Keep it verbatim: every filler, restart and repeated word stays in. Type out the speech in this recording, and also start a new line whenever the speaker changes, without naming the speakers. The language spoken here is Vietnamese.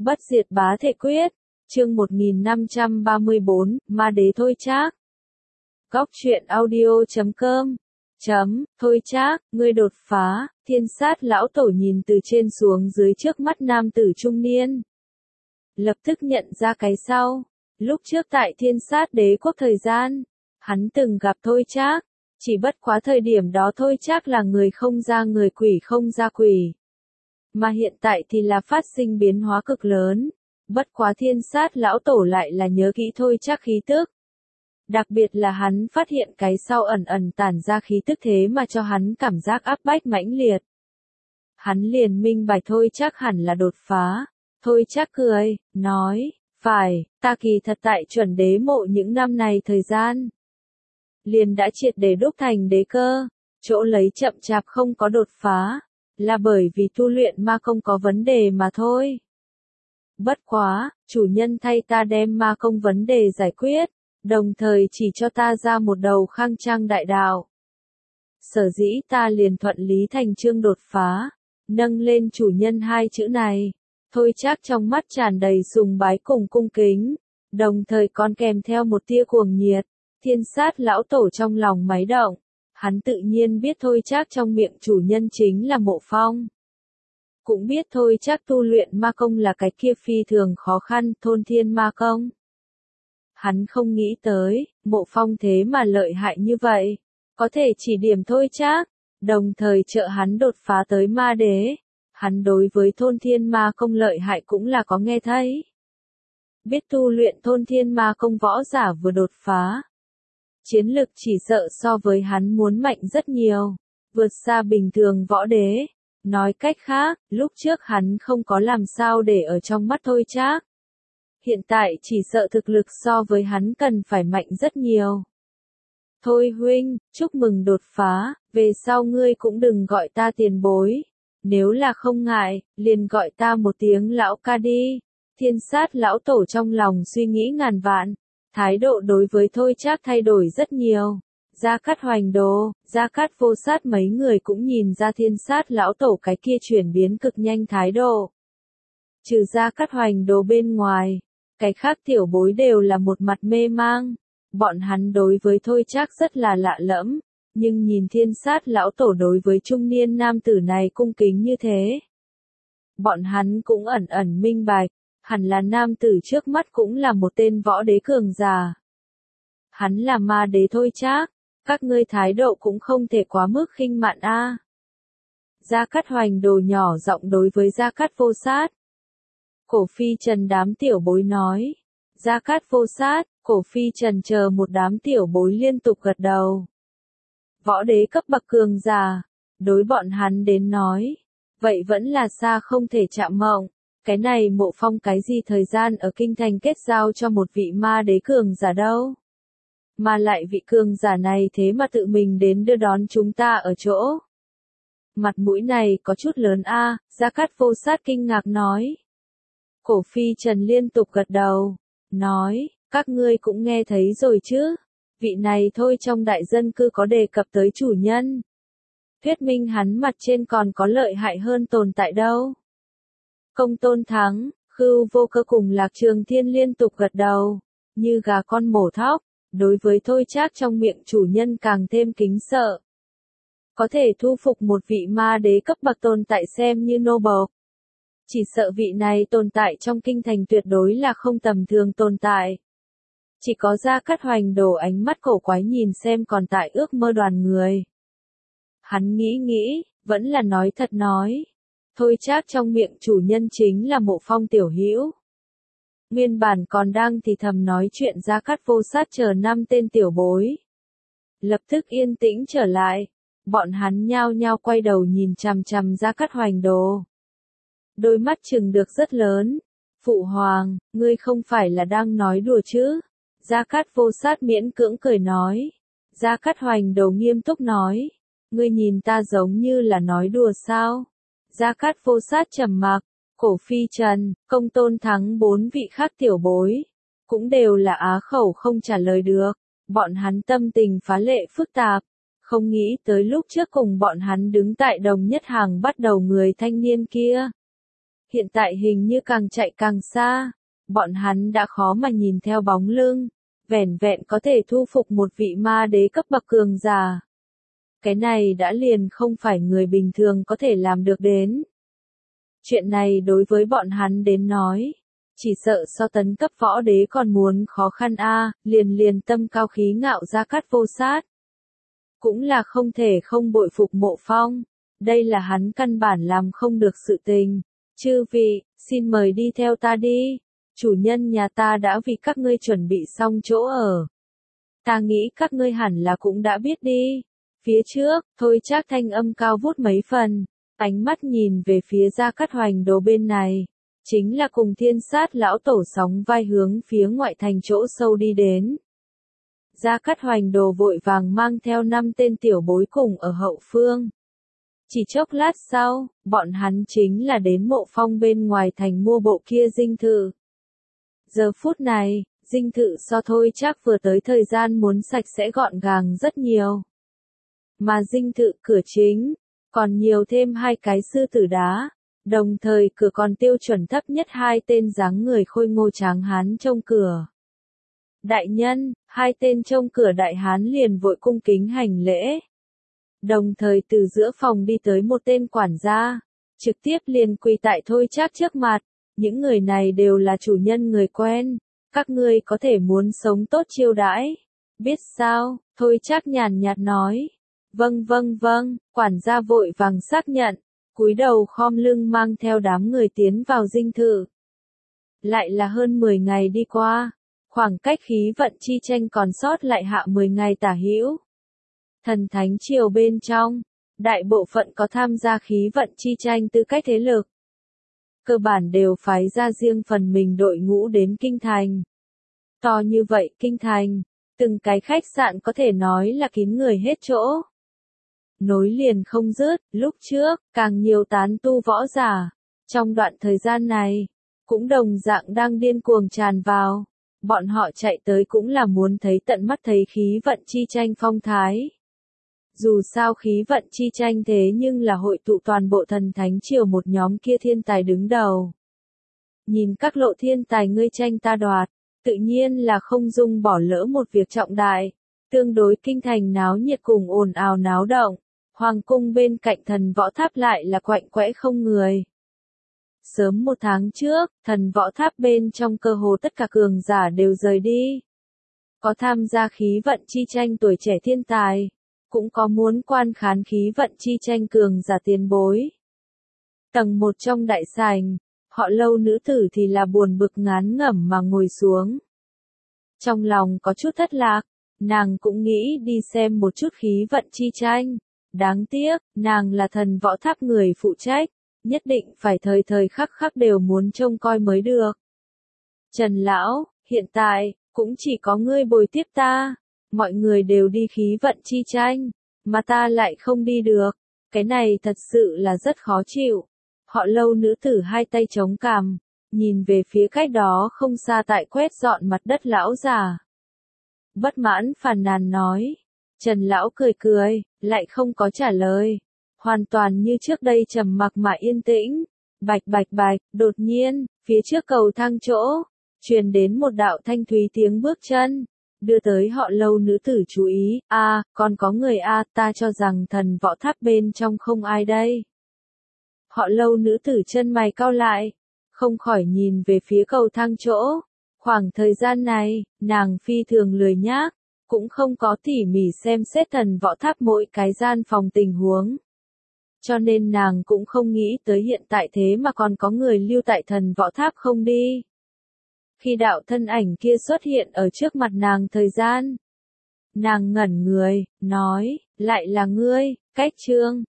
Bất diệt bá thể quyết, chương một nghìn năm trăm ba mươi bốn, ma đế thôi trác. Góc truyện audio chấm com chấm, thôi trác, ngươi đột phá, thiên sát lão tổ nhìn từ trên xuống dưới trước mắt nam tử trung niên. Lập tức nhận ra cái sau, lúc trước tại thiên sát đế quốc thời gian, hắn từng gặp thôi trác, chỉ bất quá thời điểm đó thôi trác là người không ra người quỷ không ra quỷ. Mà hiện tại thì là phát sinh biến hóa cực lớn, bất quá thiên sát lão tổ lại là nhớ kỹ thôi trác khí tức. Đặc biệt là hắn phát hiện cái sau ẩn ẩn tản ra khí tức thế mà cho hắn cảm giác áp bách mãnh liệt. Hắn liền minh bạch thôi trác hẳn là đột phá, thôi trác cười, nói, phải, ta kỳ thật tại chuẩn đế mộ những năm này thời gian. Liền đã triệt để đúc thành đế cơ, chỗ lấy chậm chạp không có đột phá, là bởi vì tu luyện ma công có vấn đề mà thôi. Bất quá, chủ nhân thay ta đem ma công vấn đề giải quyết, đồng thời chỉ cho ta ra một đầu khang trang đại đạo. Sở dĩ ta liền thuận lý thành chương đột phá, nâng lên chủ nhân hai chữ này, thôi trác trong mắt tràn đầy sùng bái cùng cung kính, đồng thời còn kèm theo một tia cuồng nhiệt, thiên sát lão tổ trong lòng máy động, hắn tự nhiên biết thôi trác trong miệng chủ nhân chính là Mộ Phong. Cũng biết thôi trác tu luyện ma công là cái kia phi thường khó khăn thôn thiên ma công. Hắn không nghĩ tới, Mộ Phong thế mà lợi hại như vậy, có thể chỉ điểm thôi trác, đồng thời trợ hắn đột phá tới ma đế. Hắn đối với thôn thiên ma công lợi hại cũng là có nghe thấy. Biết tu luyện thôn thiên ma công võ giả vừa đột phá. Chiến lực chỉ sợ so với hắn muốn mạnh rất nhiều, vượt xa bình thường võ đế. Nói cách khác, lúc trước hắn không có làm sao để ở trong mắt thôi trác. Hiện tại chỉ sợ thực lực so với hắn cần phải mạnh rất nhiều. Thôi huynh, chúc mừng đột phá, về sau ngươi cũng đừng gọi ta tiền bối. Nếu là không ngại, liền gọi ta một tiếng lão ca đi. Thiên sát lão tổ trong lòng suy nghĩ ngàn vạn, thái độ đối với thôi trác thay đổi rất nhiều. Gia Cát Hoành Đồ, Gia Cát Vô Sát mấy người cũng nhìn ra thiên sát lão tổ cái kia chuyển biến cực nhanh thái độ. Trừ Gia Cát Hoành Đồ bên ngoài, cái khác tiểu bối đều là một mặt mê mang. Bọn hắn đối với thôi trác rất là lạ lẫm, nhưng nhìn thiên sát lão tổ đối với trung niên nam tử này cung kính như thế. Bọn hắn cũng ẩn ẩn minh bạch, hẳn là nam tử trước mắt cũng là một tên võ đế cường giả. Hắn là ma đế thôi trác. Các ngươi thái độ cũng không thể quá mức khinh mạn a. Gia Cát Hoành Đồ nhỏ giọng đối với Gia Cát Vô Sát. Cổ Phi Trần đám tiểu bối nói. Gia Cát Vô Sát, Cổ Phi Trần chờ một đám tiểu bối liên tục gật đầu. Võ đế cấp bậc cường giả, đối bọn hắn đến nói. Vậy vẫn là xa không thể chạm mộng. Cái này Mộ Phong cái gì thời gian ở kinh thành kết giao cho một vị ma đế cường giả đâu. Mà lại vị cường giả này thế mà tự mình đến đưa đón chúng ta ở chỗ. Mặt mũi này có chút lớn a, à, Gia Cát Vô Sát kinh ngạc nói. Cổ Phi Trần liên tục gật đầu, nói, các ngươi cũng nghe thấy rồi chứ, vị này thôi trong đại dân cư có đề cập tới chủ nhân. Thuyết minh hắn mặt trên còn có lợi hại hơn tồn tại đâu. Công Tôn Thắng, Khưu Vô Cơ cùng Lạc Trường Thiên liên tục gật đầu, như gà con mổ thóc. Đối với thôi trác trong miệng chủ nhân càng thêm kính sợ. Có thể thu phục một vị ma đế cấp bậc tồn tại xem như nô bộc. Chỉ sợ vị này tồn tại trong kinh thành tuyệt đối là không tầm thường tồn tại. Chỉ có Gia Cát Hoành Đồ ánh mắt cổ quái nhìn xem còn tại ước mơ đoàn người. Hắn nghĩ nghĩ, vẫn là nói thật nói. Thôi trác trong miệng chủ nhân chính là Mộ Phong tiểu hữu. Nguyên bản còn đang thì thầm nói chuyện Gia Cát Vô Sát chờ năm tên tiểu bối. Lập tức yên tĩnh trở lại, bọn hắn nhao nhao quay đầu nhìn chằm chằm Gia Cát Hoành Đồ. Đôi mắt trừng được rất lớn. Phụ hoàng, ngươi không phải là đang nói đùa chứ? Gia Cát Vô Sát miễn cưỡng cười nói. Gia Cát Hoành Đồ nghiêm túc nói. Ngươi nhìn ta giống như là nói đùa sao? Gia Cát Vô Sát trầm mặc. Cổ Phi Trần, Công Tôn Thắng bốn vị khác tiểu bối, cũng đều là á khẩu không trả lời được, bọn hắn tâm tình phá lệ phức tạp, không nghĩ tới lúc trước cùng bọn hắn đứng tại đồng nhất hàng bắt đầu người thanh niên kia. hiện tại hình như càng chạy càng xa, bọn hắn đã khó mà nhìn theo bóng lưng, vẻn vẹn có thể thu phục một vị ma đế cấp bậc cường giả. Cái này đã liền không phải người bình thường có thể làm được đến. Chuyện này đối với bọn hắn đến nói, chỉ sợ so tấn cấp võ đế còn muốn khó khăn a, à, liền liền tâm cao khí ngạo Gia Cát Vô Sát. Cũng là không thể không bội phục Mộ Phong, đây là hắn căn bản làm không được sự tình. Chư vị, xin mời đi theo ta đi, chủ nhân nhà ta đã vì các ngươi chuẩn bị xong chỗ ở. Ta nghĩ các ngươi hẳn là cũng đã biết đi. Phía trước, Thôi Trác thanh âm cao vút mấy phần, ánh mắt nhìn về phía Gia Cát Hoành Đồ bên này, chính là cùng Thiên Sát lão tổ sóng vai hướng phía ngoại thành chỗ sâu đi đến. Gia Cát Hoành Đồ vội vàng mang theo năm tên tiểu bối cùng ở hậu phương. Chỉ chốc lát sau, bọn hắn chính là đến Mộ Phong bên ngoài thành mua bộ kia dinh thự. Giờ phút này, dinh thự so Thôi Trác vừa tới thời gian muốn sạch sẽ gọn gàng rất nhiều. Mà dinh thự cửa chính, còn nhiều thêm hai cái sư tử đá, đồng thời cửa còn tiêu chuẩn thấp nhất hai tên dáng người khôi ngô tráng hán trông cửa. Đại nhân, hai tên trông cửa đại hán liền vội cung kính hành lễ. Đồng thời từ giữa phòng đi tới một tên quản gia, trực tiếp liền quỳ tại Thôi Trác trước mặt, những người này đều là chủ nhân người quen, các ngươi có thể muốn sống tốt chiêu đãi. Biết sao? Thôi Trác nhàn nhạt nói. Vâng vâng vâng, quản gia vội vàng xác nhận, cúi đầu khom lưng mang theo đám người tiến vào dinh thự. Lại là hơn mười ngày đi qua, khoảng cách khí vận chi tranh còn sót lại hạ mười ngày tả hữu. Thần thánh triều bên trong, đại bộ phận có tham gia khí vận chi tranh tư cách thế lực. Cơ bản đều phái ra riêng phần mình đội ngũ đến kinh thành. To như vậy kinh thành, từng cái khách sạn có thể nói là kín người hết chỗ. Nối liền không dứt, lúc trước, càng nhiều tán tu võ giả. Trong đoạn thời gian này, cũng đồng dạng đang điên cuồng tràn vào. Bọn họ chạy tới cũng là muốn thấy tận mắt thấy khí vận chi tranh phong thái. Dù sao khí vận chi tranh thế nhưng là hội tụ toàn bộ thần thánh triều một nhóm kia thiên tài đứng đầu. Nhìn các lộ thiên tài ngươi tranh ta đoạt, tự nhiên là không dung bỏ lỡ một việc trọng đại. Tương đối kinh thành náo nhiệt cùng ồn ào náo động. Hoàng cung bên cạnh thần võ tháp lại là quạnh quẽ không người. Sớm một tháng trước, thần võ tháp bên trong cơ hồ tất cả cường giả đều rời đi. Có tham gia khí vận chi tranh tuổi trẻ thiên tài, cũng có muốn quan khán khí vận chi tranh cường giả tiền bối. Tầng một trong đại sảnh, họ Lâu nữ tử thì là buồn bực ngán ngẩm mà ngồi xuống. Trong lòng có chút thất lạc, nàng cũng nghĩ đi xem một chút khí vận chi tranh. Đáng tiếc, nàng là thần võ tháp người phụ trách, nhất định phải thời thời khắc khắc đều muốn trông coi mới được. Trần Lão, hiện tại, cũng chỉ có ngươi bồi tiếp ta, mọi người đều đi khí vận chi tranh, mà ta lại không đi được, cái này thật sự là rất khó chịu. Họ Lâu nữ tử hai tay chống cằm, nhìn về phía cách đó không xa tại quét dọn mặt đất lão già. Bất mãn phàn nàn nói. Trần Lão cười cười, lại không có trả lời. Hoàn toàn như trước đây trầm mặc mà yên tĩnh. Bạch bạch bạch, đột nhiên, phía trước cầu thang chỗ, truyền đến một đạo thanh thúy tiếng bước chân. Đưa tới họ Lâu nữ tử chú ý, a à, còn có người a à, ta cho rằng thần võ tháp bên trong không ai đây. Họ Lâu nữ tử chân mày cau lại, không khỏi nhìn về phía cầu thang chỗ. Khoảng thời gian này, nàng phi thường lười nhác. Cũng không có tỉ mỉ xem xét thần võ tháp mỗi cái gian phòng tình huống. Cho nên nàng cũng không nghĩ tới hiện tại thế mà còn có người lưu tại thần võ tháp không đi. Khi đạo thân ảnh kia xuất hiện ở trước mặt nàng thời gian, nàng ngẩn người, nói, lại là ngươi, Cách Trương,